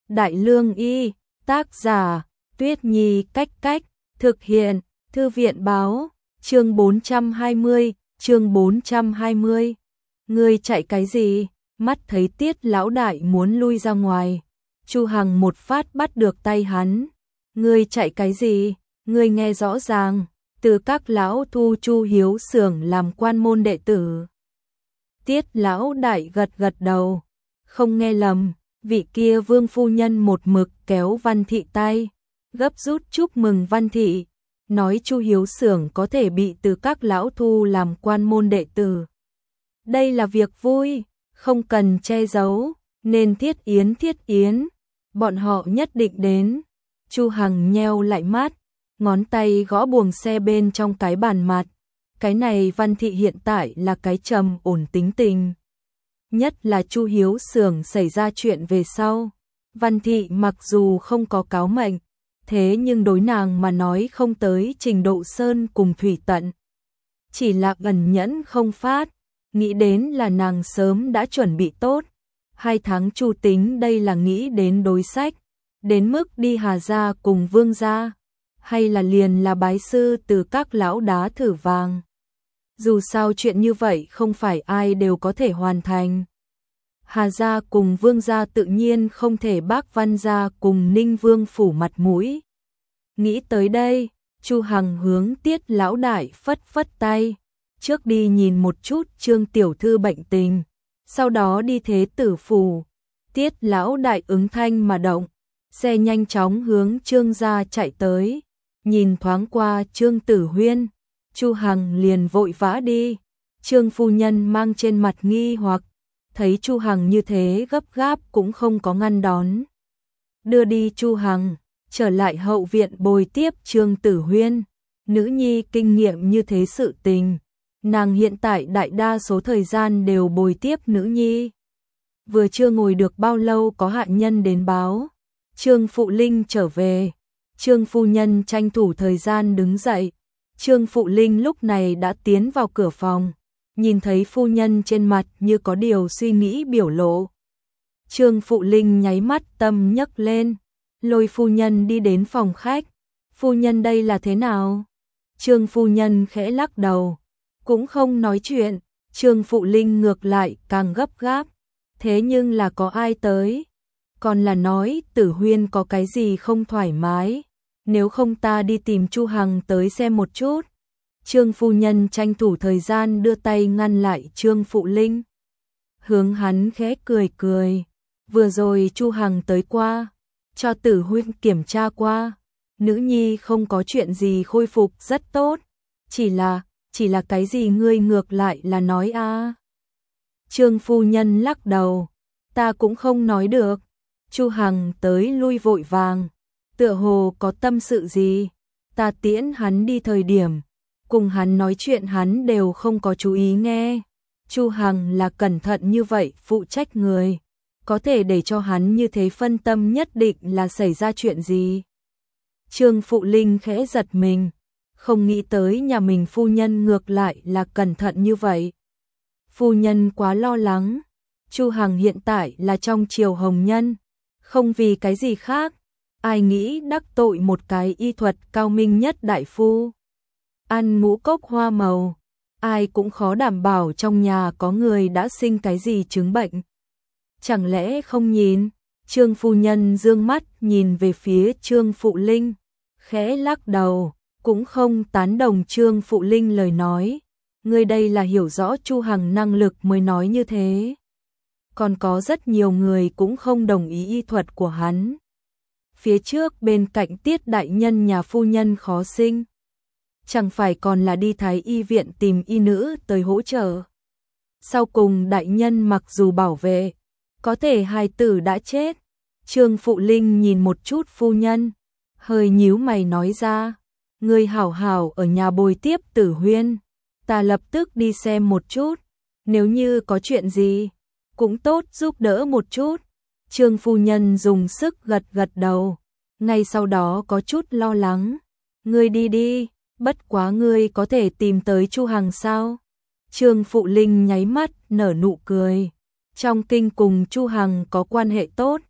Đại Lương Y, tác giả, Tuyết Nhi Cách Cách, thực hiện, Thư viện Báo, chương 420, chương 420. Ngươi chạy cái gì? Mắt thấy Tiết lão đại muốn lui ra ngoài, Chu Hằng một phát bắt được tay hắn. Ngươi chạy cái gì? Ngươi nghe rõ ràng, từ các lão thu Chu Hiếu Xưởng làm quan môn đệ tử. Tiết lão đại gật gật đầu, không nghe lầm, vị kia Vương phu nhân một mực kéo Văn Thị tay, gấp rút chúc mừng Văn Thị, nói Chu Hiếu Xưởng có thể bị từ các lão thu làm quan môn đệ tử. Đây là việc vui, không cần che giấu, nên thiết yến, bọn họ nhất định đến. Chu Hằng nheo lại mắt, ngón tay gõ buồng xe bên trong cái bàn mặt. Cái này Văn Thị hiện tại là cái trầm ổn tính tình. Nhất là Chu Hiếu Xưởng xảy ra chuyện về sau. Văn Thị mặc dù không có cáo mệnh, thế nhưng đối nàng mà nói không tới trình độ sơn cùng thủy tận. Chỉ là ẩn nhẫn không phát, nghĩ đến là nàng sớm đã chuẩn bị tốt. 2 tháng Chu tính đây là nghĩ đến đối sách, đến mức đi Hà gia cùng Vương gia, hay là liền là bái sư từ các lão đá thử vàng. Dù sao chuyện như vậy không phải ai đều có thể hoàn thành. Hà gia cùng Vương gia tự nhiên không thể bác Văn gia cùng Ninh Vương phủ mặt mũi. Nghĩ tới đây, Chu Hằng hướng Tiết lão đại phất phất tay, trước đi nhìn một chút Trương tiểu thư bệnh tình, sau đó đi Thế tử phủ. Tiết lão đại ứng thanh mà động, xe nhanh chóng hướng Trương gia chạy tới, nhìn thoáng qua Trương Tử Huyên, Chu Hằng liền vội vã đi. Trương phu nhân mang trên mặt nghi hoặc, thấy Chu Hằng như thế gấp gáp cũng không có ngăn đón. Đưa đi Chu Hằng, trở lại hậu viện bồi tiếp Trương Tử Huyên. Nữ nhi kinh nghiệm như thế sự tình, nàng hiện tại đại đa số thời gian đều bồi tiếp nữ nhi. Vừa chưa ngồi được bao lâu có hạ nhân đến báo, Trương Phụ Linh trở về. Trương phu nhân tranh thủ thời gian đứng dậy. Trương Phụ Linh lúc này đã tiến vào cửa phòng, nhìn thấy phu nhân trên mặt như có điều suy nghĩ biểu lộ. Trương Phụ Linh nháy mắt tâm nhấc lên, lôi phu nhân đi đến phòng khách. Phu nhân đây là thế nào? Trương phu nhân khẽ lắc đầu, cũng không nói chuyện. Trương Phụ Linh ngược lại càng gấp gáp, thế nhưng là có ai tới? Còn là nói Tử Huyên có cái gì không thoải mái, nếu không ta đi tìm Chu Hằng tới xem một chút. Trương phu nhân tranh thủ thời gian đưa tay ngăn lại Trương Phụ Linh, hướng hắn khẽ cười cười. Vừa rồi Chu Hằng tới qua, cho Tử Huyên kiểm tra qua, nữ nhi không có chuyện gì, khôi phục rất tốt, chỉ là cái gì ngươi ngược lại là nói a? Trương phu nhân lắc đầu, ta cũng không nói được. Chu Hằng tới lui vội vàng, tựa hồ có tâm sự gì. Ta tiễn hắn đi thời điểm, cùng hắn nói chuyện hắn đều không có chú ý nghe. Chu Hằng là cẩn thận như vậy phụ trách người, có thể để cho hắn như thế phân tâm nhất định là xảy ra chuyện gì. Trương Phụ Linh khẽ giật mình, không nghĩ tới nhà mình phu nhân ngược lại là cẩn thận như vậy. Phu nhân quá lo lắng, Chu Hằng hiện tại là trong triều hồng nhân, không vì cái gì khác. Ai nghĩ đắc tội một cái y thuật cao minh nhất đại phu, ăn ngũ cốc hoa màu, ai cũng khó đảm bảo trong nhà có người đã sinh cái gì chứng bệnh. Chẳng lẽ không nhìn? Trương phu nhân dương mắt nhìn về phía Trương Phụ Linh, khẽ lắc đầu, cũng không tán đồng Trương Phụ Linh lời nói. Người đây là hiểu rõ Chu Hằng năng lực mới nói như thế. Còn có rất nhiều người cũng không đồng ý y thuật của hắn. Phía trước bên cạnh Tiết đại nhân nhà phu nhân khó sinh, chẳng phải còn là đi Thái y viện tìm y nữ tới hỗ trợ. Sau cùng đại nhân mặc dù bảo vệ, có thể hài tử đã chết. Trương Phụ Linh nhìn một chút phu nhân, hơi nhíu mày nói ra, ngươi hảo hảo ở nhà bồi tiếp Tử Huyên, ta lập tức đi xem một chút, nếu như có chuyện gì, cũng tốt giúp đỡ một chút. Trương phu nhân dùng sức gật gật đầu, ngay sau đó có chút lo lắng. Ngươi đi đi, bất quá ngươi có thể tìm tới Chu Hằng sao? Trương Phụ Linh nháy mắt nở nụ cười. Trong kinh cùng Chu Hằng có quan hệ tốt,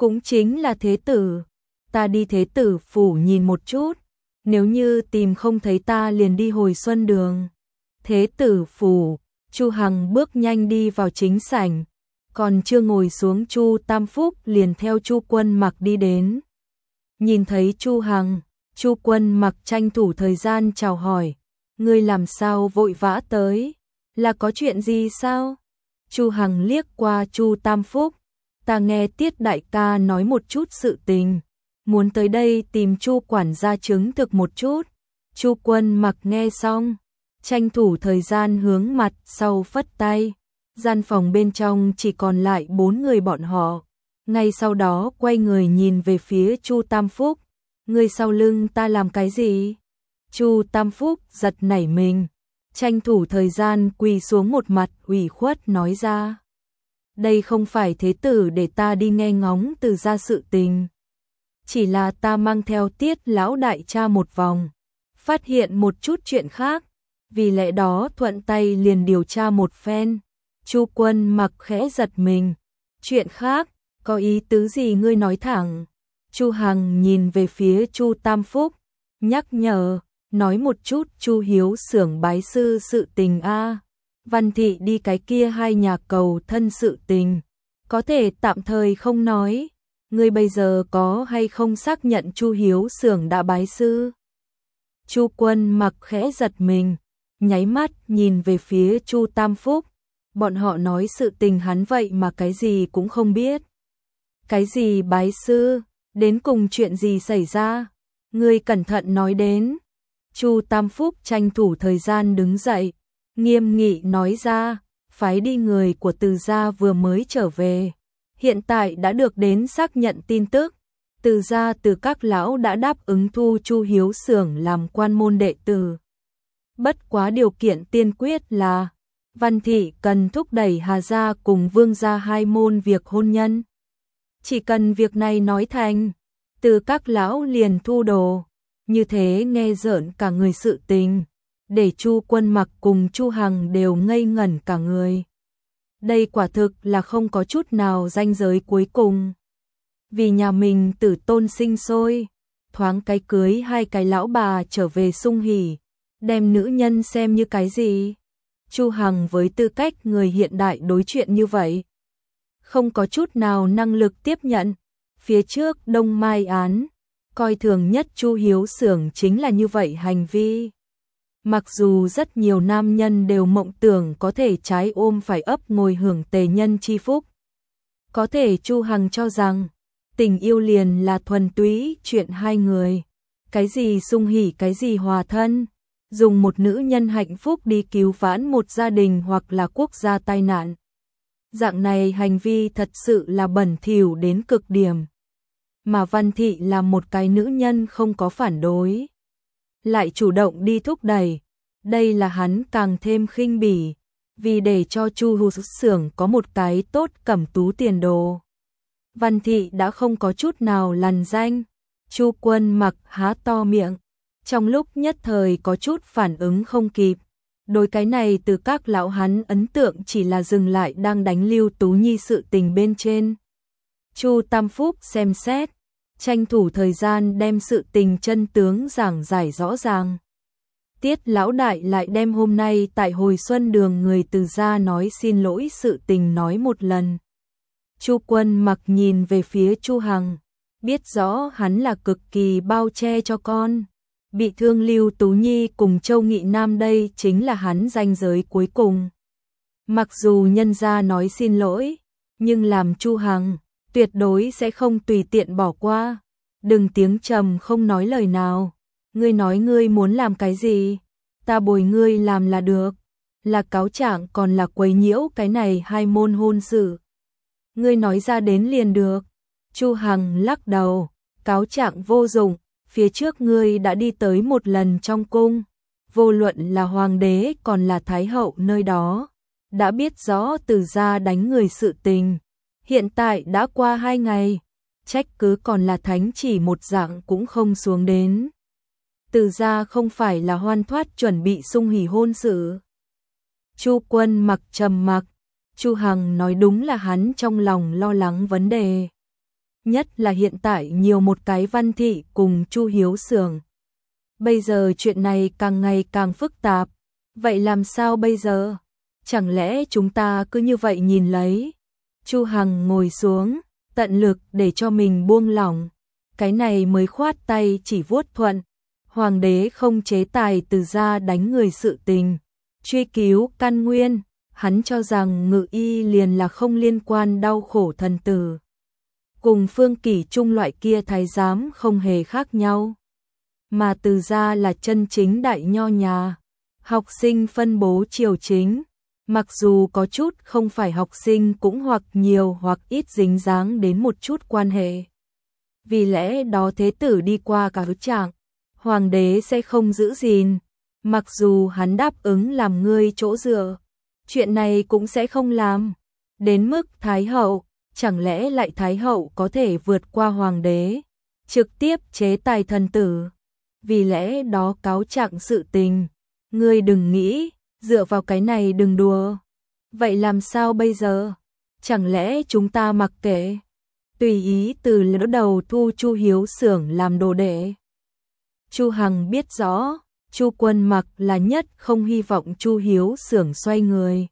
cũng chính là thế tử. Ta đi thế tử phủ nhìn một chút, nếu như tìm không thấy ta liền đi Hồi Xuân Đường. Thế tử phủ, Chu Hằng bước nhanh đi vào chính sảnh, còn chưa ngồi xuống Chu Tam Phúc liền theo Chu Quân Mặc đi đến. Nhìn thấy Chu Hằng, Chu Quân Mặc tranh thủ thời gian chào hỏi, ngươi làm sao vội vã tới, là có chuyện gì sao? Chu Hằng liếc qua Chu Tam Phúc, ta nghe Tiết đại ca nói một chút sự tình, muốn tới đây tìm Chu quản gia chứng thực một chút. Chu Quân Mặc nghe xong, tranh thủ thời gian hướng mặt sau phất tay, gian phòng bên trong chỉ còn lại 4 người bọn họ. Ngay sau đó quay người nhìn về phía Chu Tam Phúc, ngươi sau lưng ta làm cái gì? Chu Tam Phúc giật nảy mình, tranh thủ thời gian quỳ xuống một mặt ủy khuất nói ra. Đây không phải thế tử để ta đi nghe ngóng từ ra sự tình. Chỉ là ta mang theo Tiết lão đại cha một vòng, phát hiện một chút chuyện khác, vì lẽ đó thuận tay liền điều tra một phen. Chu Quân Mặc khẽ giật mình, chuyện khác, có ý tứ gì ngươi nói thẳng. Chu Hằng nhìn về phía Chu Tam Phúc, nhắc nhở, nói một chút Chu Hiếu xưởng bái sư sự tình a. Văn thị đi cái kia hai nhà cầu thân sự tình, có thể tạm thời không nói. Ngươi bây giờ có hay không xác nhận Chu Hiếu xưởng đã bái sư? Chu Quân Mặc khẽ giật mình, nháy mắt nhìn về phía Chu Tam Phúc, bọn họ nói sự tình hắn vậy mà cái gì cũng không biết. Cái gì bái sư, đến cùng chuyện gì xảy ra? Ngươi cẩn thận nói đến. Chu Tam Phúc tranh thủ thời gian đứng dậy, nghiêm nghị nói ra, phái đi người của Từ gia vừa mới trở về, hiện tại đã được đến xác nhận tin tức, Từ gia Từ các lão đã đáp ứng thu Chu Hiếu xưởng làm quan môn đệ tử. Bất quá điều kiện tiên quyết là Văn thị cần thúc đẩy Hà gia cùng Vương gia hai môn việc hôn nhân. Chỉ cần việc này nói thành, Từ các lão liền thu đồ. Như thế nghe rợn cả người sự tình, để Chu Quân Mặc cùng Chu Hằng đều ngây ngẩn cả người. Đây quả thực là không có chút nào ranh giới cuối cùng. Vì nhà mình tử tôn sinh sôi, thoáng cái cưới hai cái lão bà trở về sung hỉ, đem nữ nhân xem như cái gì? Chu Hằng với tư cách người hiện đại đối chuyện như vậy, không có chút nào năng lực tiếp nhận. Phía trước Đông Mai án, coi thường nhất Chu Hiếu xưởng chính là như vậy hành vi. Mặc dù rất nhiều nam nhân đều mộng tưởng có thể trái ôm phải ấp ngồi hưởng tề nhân chi phúc. Có thể Chu Hằng cho rằng, tình yêu liền là thuần túy chuyện hai người. Cái gì sung hỉ cái gì hòa thân, dùng một nữ nhân hạnh phúc đi cứu vãn một gia đình hoặc là quốc gia tai nạn. Dạng này hành vi thật sự là bẩn thỉu đến cực điểm. Mà Văn thị là một cái nữ nhân không có phản đối, lại chủ động đi thúc đẩy, đây là hắn càng thêm khinh bỉ, vì để cho Chu Hiếu xưởng có một cái tốt cẩm tú tiền đồ. Văn thị đã không có chút nào lằn danh. Chu Quân Mặc há to miệng, trong lúc nhất thời có chút phản ứng không kịp. Đối cái này từ các lão hắn ấn tượng chỉ là dừng lại đang đánh Lưu Tú Nhi sự tình bên trên. Chu Tam Phúc xem xét, tranh thủ thời gian đem sự tình chân tướng giảng giải rõ ràng. Tiết lão đại lại đem hôm nay tại Hồi Xuân Đường người Từ gia nói xin lỗi sự tình nói một lần. Chu Quân Mặc nhìn về phía Chu Hằng, biết rõ hắn là cực kỳ bao che cho con. Bị thương Lưu Tú Nhi cùng Châu Nghị Nam đây chính là hắn ranh giới cuối cùng. Mặc dù nhân gia nói xin lỗi, nhưng làm Chu Hằng tuyệt đối sẽ không tùy tiện bỏ qua. Đừng tiếng trầm không nói lời nào. Ngươi nói ngươi muốn làm cái gì, ta bồi ngươi làm là được. Là cáo trạng còn là quấy nhiễu cái này hai môn hôn sự. Ngươi nói ra đến liền được. Chu Hằng lắc đầu, cáo trạng vô dụng, phía trước ngươi đã đi tới một lần trong cung, vô luận là hoàng đế còn là thái hậu nơi đó, đã biết rõ Từ gia đánh người sự tình. Hiện tại đã qua 2 ngày, trách cứ còn là thánh chỉ một dạng cũng không xuống đến. Từ gia không phải là hoan thoát chuẩn bị sung hỉ hôn sự. Chu Quân Mặc trầm mặc, Chu Hằng nói đúng là hắn trong lòng lo lắng vấn đề. nhất là hiện tại nhiều một cái Văn Thị cùng Chu Hiếu Xưởng. Bây giờ chuyện này càng ngày càng phức tạp, vậy làm sao bây giờ? Chẳng lẽ chúng ta cứ như vậy nhìn lấy? Chu Hằng ngồi xuống, tận lực để cho mình buông lỏng, cái này mới khoát tay chỉ vuốt thuận. Hoàng đế không chế tài Từ gia đánh người sự tình, truy cứu căn nguyên, hắn cho rằng Ngự Y liền là không liên quan đau khổ thần tử. Cùng Phương Kỷ Trung loại kia thái giám không hề khác nhau. Mà Từ gia là chân chính đại nho nhà, học sinh phân bố triều chính, mặc dù có chút không phải học sinh cũng hoặc nhiều hoặc ít dính dáng đến một chút quan hệ. Vì lẽ đó thế tử đi qua cả hứa trạng, hoàng đế sẽ không giữ gìn, mặc dù hắn đáp ứng làm ngươi chỗ dựa, chuyện này cũng sẽ không làm. Đến mức Thái hậu, chẳng lẽ lại Thái hậu có thể vượt qua hoàng đế, trực tiếp chế tài thần tử? Vì lẽ đó cáo trạng sự tình, ngươi đừng nghĩ, dựa vào cái này đừng đùa. Vậy làm sao bây giờ? Chẳng lẽ chúng ta mặc kệ, tùy ý từ lỡ đầu thu Chu Hiếu Xưởng làm đồ đệ? Chu Hằng biết rõ, Chu Quân Mặc là nhất không hy vọng Chu Hiếu Xưởng xoay người.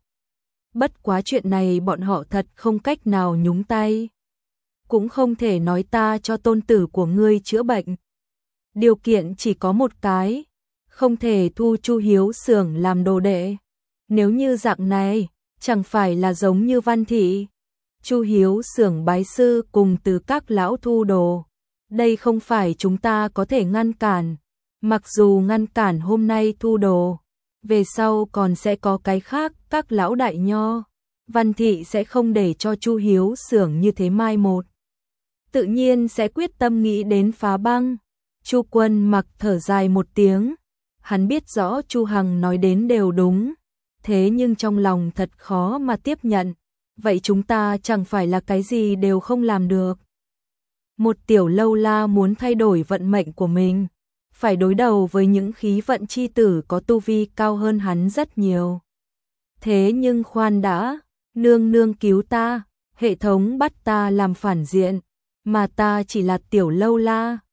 Bất quá chuyện này bọn họ thật không cách nào nhúng tay. Cũng không thể nói ta cho tôn tử của ngươi chữa bệnh. Điều kiện chỉ có một cái, không thể thu Chu Hiếu Xưởng làm đồ đệ. Nếu như dạng này, chẳng phải là giống như Văn Thị. Chu Hiếu Xưởng bái sư cùng từ các lão thu đồ. Đây không phải chúng ta có thể ngăn cản. Mặc dù ngăn cản hôm nay thu đồ, về sau còn sẽ có cái khác, các lão đại nho. Văn Thị sẽ không để cho Chu Hiếu Xưởng như thế mai một. Tự nhiên sẽ quyết tâm nghĩ đến phá băng. Chu Quân Mặc thở dài một tiếng. Hắn biết rõ Chu Hằng nói đến đều đúng. Thế nhưng trong lòng thật khó mà tiếp nhận. Vậy chúng ta chẳng phải là cái gì đều không làm được. Một tiểu lâu la muốn thay đổi vận mệnh của mình, phải đối đầu với những khí vận chi tử có tu vi cao hơn hắn rất nhiều. Thế nhưng khoan đã, nương nương cứu ta, hệ thống bắt ta làm phản diện, mà ta chỉ là tiểu lâu la,